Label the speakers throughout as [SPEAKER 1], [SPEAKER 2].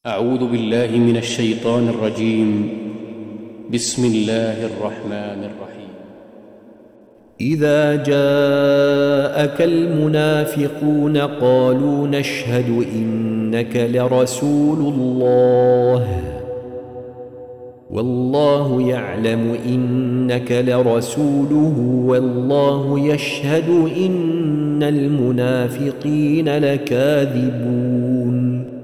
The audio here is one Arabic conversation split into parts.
[SPEAKER 1] أعوذ بالله من الشيطان الرجيم. بسم الله الرحمن الرحيم.
[SPEAKER 2] إذا جاءك المنافقون قالوا نشهد إنك لرسول الله والله يعلم إنك لرسوله والله يشهد إن المنافقين لكاذبون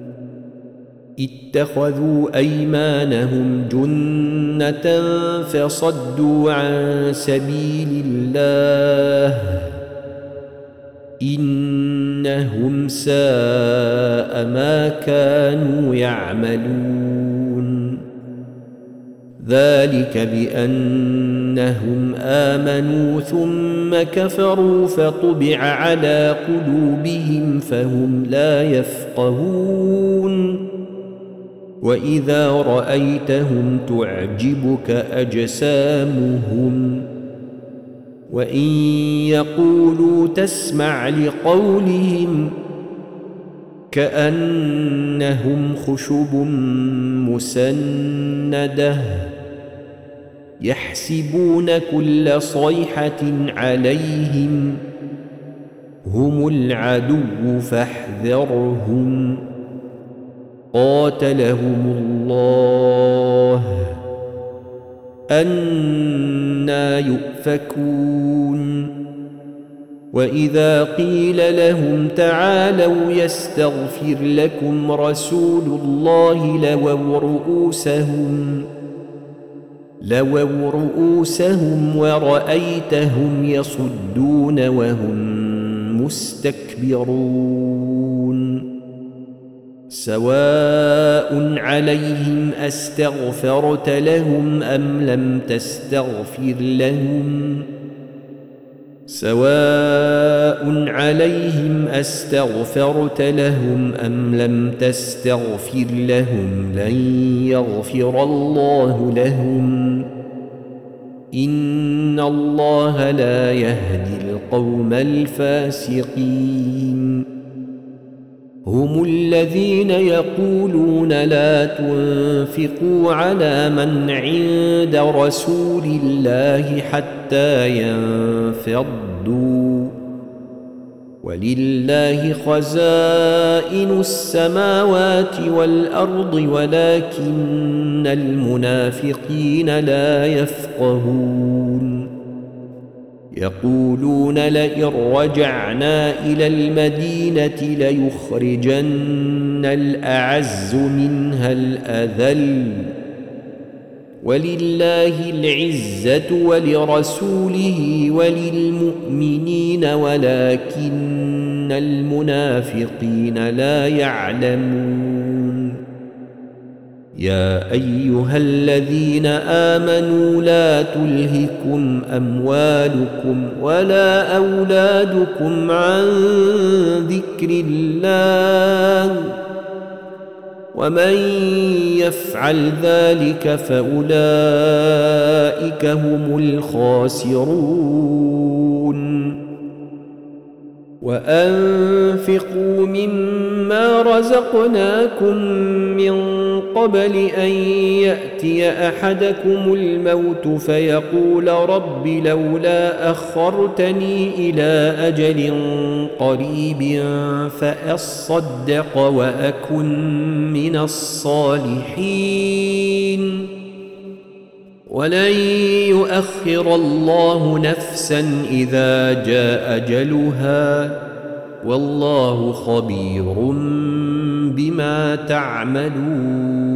[SPEAKER 2] اتخذوا أيمانهم جنة فصدوا عن سبيل الله إنهم ساء ما كانوا يعملون ذلك بأنهم آمنوا ثم كفروا فطبع على قلوبهم فهم لا يفقهون وإذا رأيتهم تعجبك أجسامهم وإن يقولوا تسمع لقولهم كأنهم خشب مسندة يحسبون كل صيحة عليهم هم العدو فاحذرهم قاتلهم الله أنى يؤفكون وإذا قيل لهم تعالوا يستغفر لكم رسول الله لووا رؤوسهم ورأيتهم يصدون وهم مستكبرون سواء عليهم أستغفرت لهم أم لم تستغفر لهم لن يغفر الله لهم إن الله لا يهدي القوم الفاسقين هم الذين يقولون لا تنفقوا على من عند رسول الله حتى ينفضوا ولله خزائن السماوات والأرض ولكن المنافقين لا يفقهون يقولون لئن رجعنا إلى المدينة ليخرجن الأعز منها الأذل ولله العزة ولرسوله وللمؤمنين ولكن المنافقين لا يعلمون يا أيها الذين آمنوا لا تلهكم أموالكم ولا أولادكم عن ذكر الله ومن يفعل ذلك فأولئك هم الخاسرون وأنفقوا مما رزقناكم من قبل أن يأتي أحدكم الموت فيقول رب لولا أخرتني إلى أجل قريب فأصدق وأكن من الصالحين ولن يؤخر الله نفسا إذا جاء أجلها والله خبير بما تعملون